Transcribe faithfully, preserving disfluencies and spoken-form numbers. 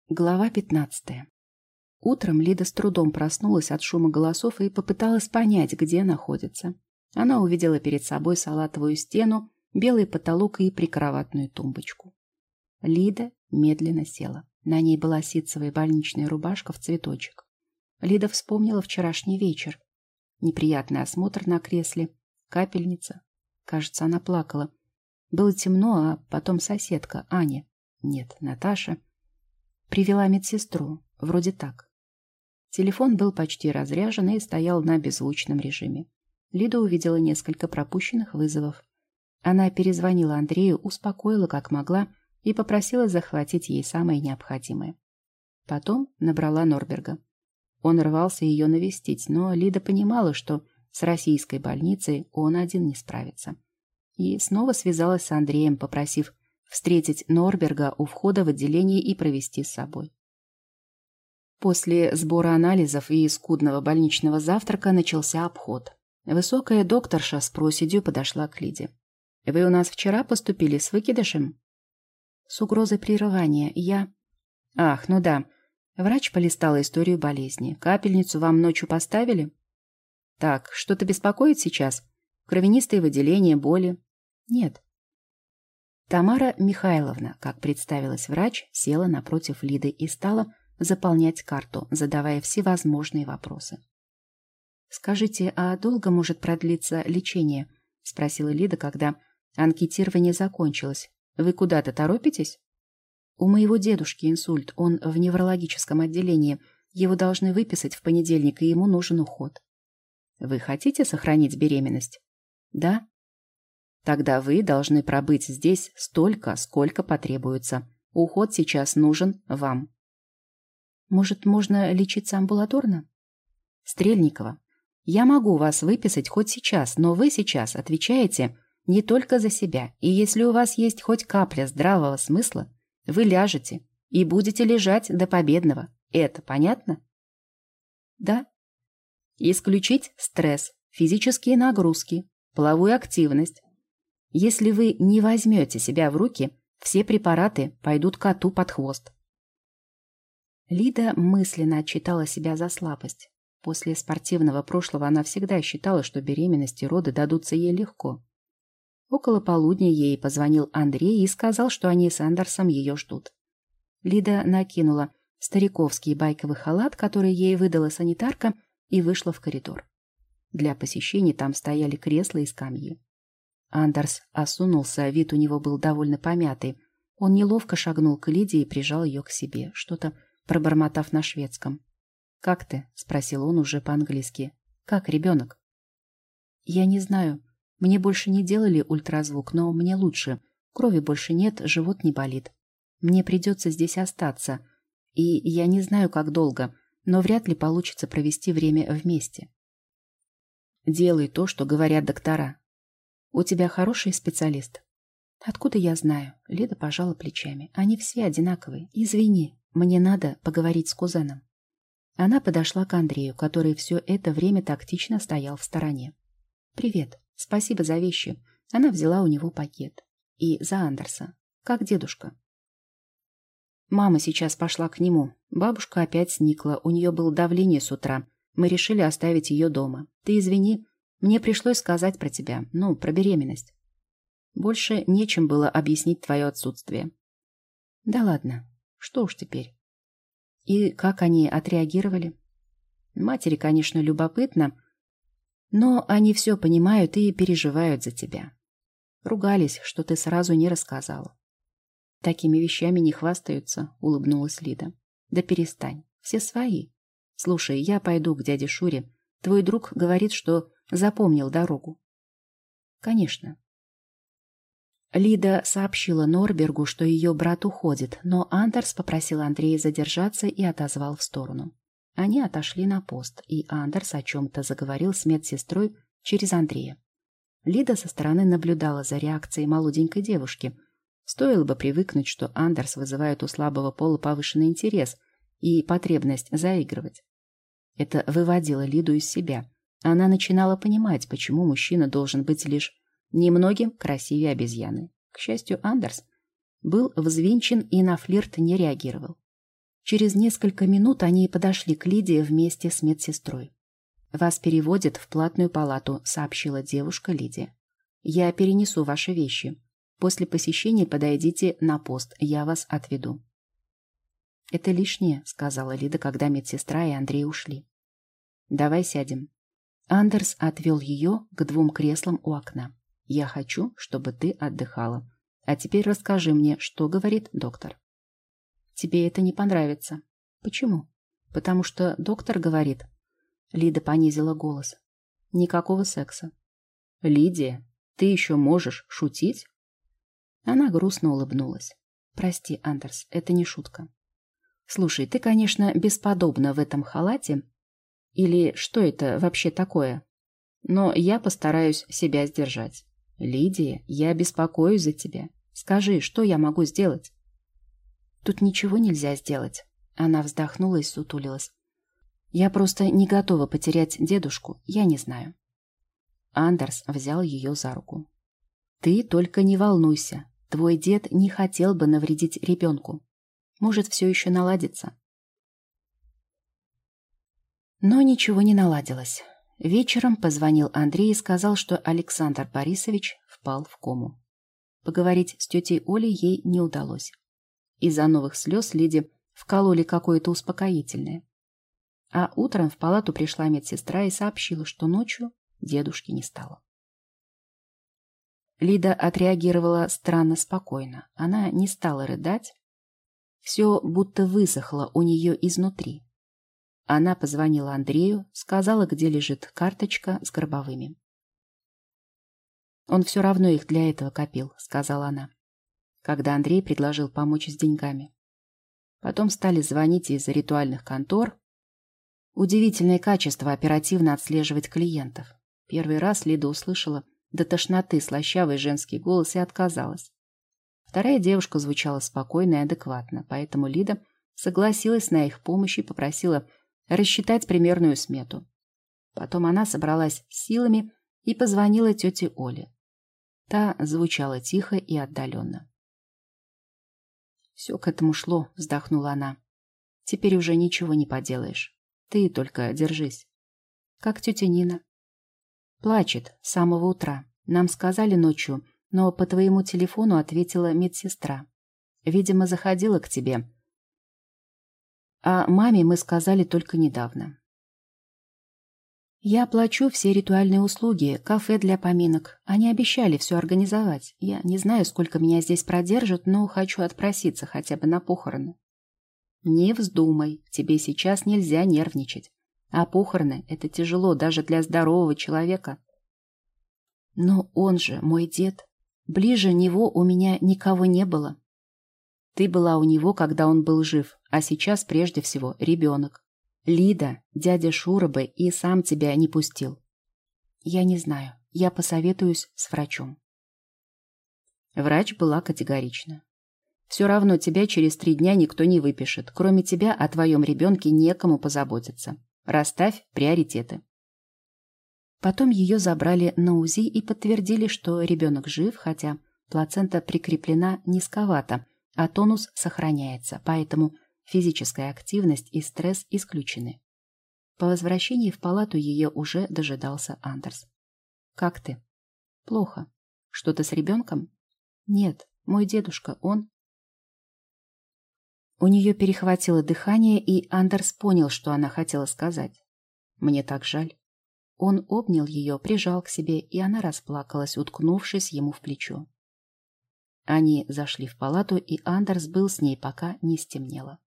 Глава пятнадцатая. Утром Лида с трудом проснулась от шума голосов и попыталась понять, где находится. Она увидела перед собой салатовую стену, белый потолок и прикроватную тумбочку. Лида медленно села. На ней была ситцевая больничная рубашка в цветочек. Лида вспомнила вчерашний вечер. Неприятный осмотр на кресле, капельница. Кажется, она плакала. Было темно, а потом соседка, Аня. Нет, Наташа. Привела медсестру. Вроде так. Телефон был почти разряжен и стоял на беззвучном режиме. Лида увидела несколько пропущенных вызовов. Она перезвонила Андрею, успокоила как могла и попросила захватить ей самое необходимое. Потом набрала Норберга. Он рвался ее навестить, но Лида понимала, что с российской больницей он один не справится. И снова связалась с Андреем, попросив встретить Норберга у входа в отделение и провести с собой. После сбора анализов и скудного больничного завтрака начался обход. Высокая докторша с проседью подошла к Лиде. «Вы у нас вчера поступили с выкидышем?» «С угрозой прерывания. Я...» «Ах, ну да. Врач полистала историю болезни. Капельницу вам ночью поставили?» «Так, что-то беспокоит сейчас? Кровянистые выделения, боли?» «Нет». Тамара Михайловна, как представилась врач, села напротив Лиды и стала заполнять карту, задавая всевозможные вопросы. «Скажите, а долго может продлиться лечение?» — спросила Лида, когда анкетирование закончилось. «Вы куда-то торопитесь?» «У моего дедушки инсульт, он в неврологическом отделении. Его должны выписать в понедельник, и ему нужен уход». «Вы хотите сохранить беременность?» «Да». «Тогда вы должны пробыть здесь столько, сколько потребуется. Уход сейчас нужен вам». «Может, можно лечиться амбулаторно?» «Стрельникова, я могу вас выписать хоть сейчас, но вы сейчас отвечаете не только за себя, и если у вас есть хоть капля здравого смысла, вы ляжете и будете лежать до победного. Это понятно?» «Да». «Исключить стресс, физические нагрузки, половую активность. Если вы не возьмете себя в руки, все препараты пойдут коту под хвост». Лида мысленно отчитала себя за слабость. После спортивного прошлого она всегда считала, что беременность и роды дадутся ей легко. Около полудня ей позвонил Андрей и сказал, что они с Андерсом ее ждут. Лида накинула стариковский байковый халат, который ей выдала санитарка, и вышла в коридор. Для посещений там стояли кресла и скамьи. Андерс осунулся, вид у него был довольно помятый. Он неловко шагнул к Лиде и прижал ее к себе, что-то пробормотав на шведском. «Как ты?» — спросил он уже по-английски. «Как ребенок?» «Я не знаю. Мне больше не делали ультразвук, но мне лучше. Крови больше нет, живот не болит. Мне придется здесь остаться. И я не знаю, как долго, но вряд ли получится провести время вместе». «Делай то, что говорят доктора. У тебя хороший специалист?» «Откуда я знаю?» — Лида пожала плечами. «Они все одинаковые. Извини, мне надо поговорить с кузеном». Она подошла к Андрею, который все это время тактично стоял в стороне. «Привет. Спасибо за вещи». Она взяла у него пакет. «И за Андерса. Как дедушка?» «Мама сейчас пошла к нему. Бабушка опять сникла. У нее было давление с утра. Мы решили оставить ее дома. Ты извини, мне пришлось сказать про тебя. Ну, про беременность. Больше нечем было объяснить твое отсутствие». «Да ладно. Что уж теперь». «И как они отреагировали?» «Матери, конечно, любопытно, но они все понимают и переживают за тебя. Ругались, что ты сразу не рассказала». «Такими вещами не хвастаются», — улыбнулась Лида. «Да перестань, все свои. Слушай, я пойду к дяде Шуре. Твой друг говорит, что запомнил дорогу». «Конечно». Лида сообщила Норбергу, что ее брат уходит, но Андерс попросил Андрея задержаться и отозвал в сторону. Они отошли на пост, и Андерс о чем-то заговорил с медсестрой через Андрея. Лида со стороны наблюдала за реакцией молоденькой девушки. Стоило бы привыкнуть, что Андерс вызывает у слабого пола повышенный интерес и потребность заигрывать. Это выводило Лиду из себя. Она начинала понимать, почему мужчина должен быть лишь немногим красивее обезьяны. К счастью, Андерс был взвинчен и на флирт не реагировал. Через несколько минут они подошли к Лидии вместе с медсестрой. «Вас переводят в платную палату», — сообщила девушка Лидия. «Я перенесу ваши вещи. После посещения подойдите на пост, я вас отведу». «Это лишнее», — сказала Лида, когда медсестра и Андрей ушли. «Давай сядем». Андерс отвел ее к двум креслам у окна. «Я хочу, чтобы ты отдыхала. А теперь расскажи мне, что говорит доктор». «Тебе это не понравится». «Почему?» «Потому что доктор говорит...» Лида понизила голос. «Никакого секса». «Лидия, ты еще можешь шутить?» Она грустно улыбнулась. «Прости, Андерс, это не шутка». «Слушай, ты, конечно, бесподобна в этом халате. Или что это вообще такое? Но я постараюсь себя сдержать. Лидия, я беспокоюсь за тебя. Скажи, что я могу сделать?» «Тут ничего нельзя сделать». Она вздохнула и сутулилась. «Я просто не готова потерять дедушку, я не знаю». Андерс взял ее за руку. «Ты только не волнуйся. Твой дед не хотел бы навредить ребенку. Может, все еще наладится». Но ничего не наладилось. Вечером позвонил Андрей и сказал, что Александр Борисович впал в кому. Поговорить с тетей Олей ей не удалось. Из-за новых слез Лиде вкололи какое-то успокоительное. А утром в палату пришла медсестра и сообщила, что ночью дедушки не стало. Лида отреагировала странно спокойно. Она не стала рыдать. Все будто высохло у нее изнутри. Она позвонила Андрею, сказала, где лежит карточка с гробовыми. «Он все равно их для этого копил», — сказала она, когда Андрей предложил помочь с деньгами. Потом стали звонить из ритуальных контор. Удивительное качество оперативно отслеживать клиентов. Первый раз Лида услышала до тошноты слащавый женский голос и отказалась. Вторая девушка звучала спокойно и адекватно, поэтому Лида согласилась на их помощь и попросила рассчитать примерную смету. Потом она собралась силами и позвонила тете Оле. Та звучала тихо и отдаленно. «Все к этому шло», — вздохнула она. «Теперь уже ничего не поделаешь. Ты только держись». «Как тетя Нина?» «Плачет с самого утра. Нам сказали ночью, но по твоему телефону ответила медсестра. Видимо, заходила к тебе. А маме мы сказали только недавно». «Я оплачу все ритуальные услуги, кафе для поминок. Они обещали все организовать. Я не знаю, сколько меня здесь продержат, но хочу отпроситься хотя бы на похороны». «Не вздумай, тебе сейчас нельзя нервничать. А похороны — это тяжело даже для здорового человека». «Но он же мой дед. Ближе него у меня никого не было». «Ты была у него, когда он был жив, а сейчас прежде всего ребенок. Лида, дядя Шура бы и сам тебя не пустил». «Я не знаю. Я посоветуюсь с врачом». Врач была категорична. «Все равно тебя через три дня никто не выпишет. Кроме тебя о твоем ребенке некому позаботиться. Расставь приоритеты». Потом ее забрали на УЗИ и подтвердили, что ребенок жив, хотя плацента прикреплена низковато, а тонус сохраняется, поэтому физическая активность и стресс исключены. По возвращении в палату ее уже дожидался Андерс. «Как ты?» «Плохо. Что-то с ребенком?» «Нет, мой дедушка, он...» У нее перехватило дыхание, и Андерс понял, что она хотела сказать. «Мне так жаль». Он обнял ее, прижал к себе, и она расплакалась, уткнувшись ему в плечо. Они зашли в палату, и Андерс был с ней, пока не стемнело.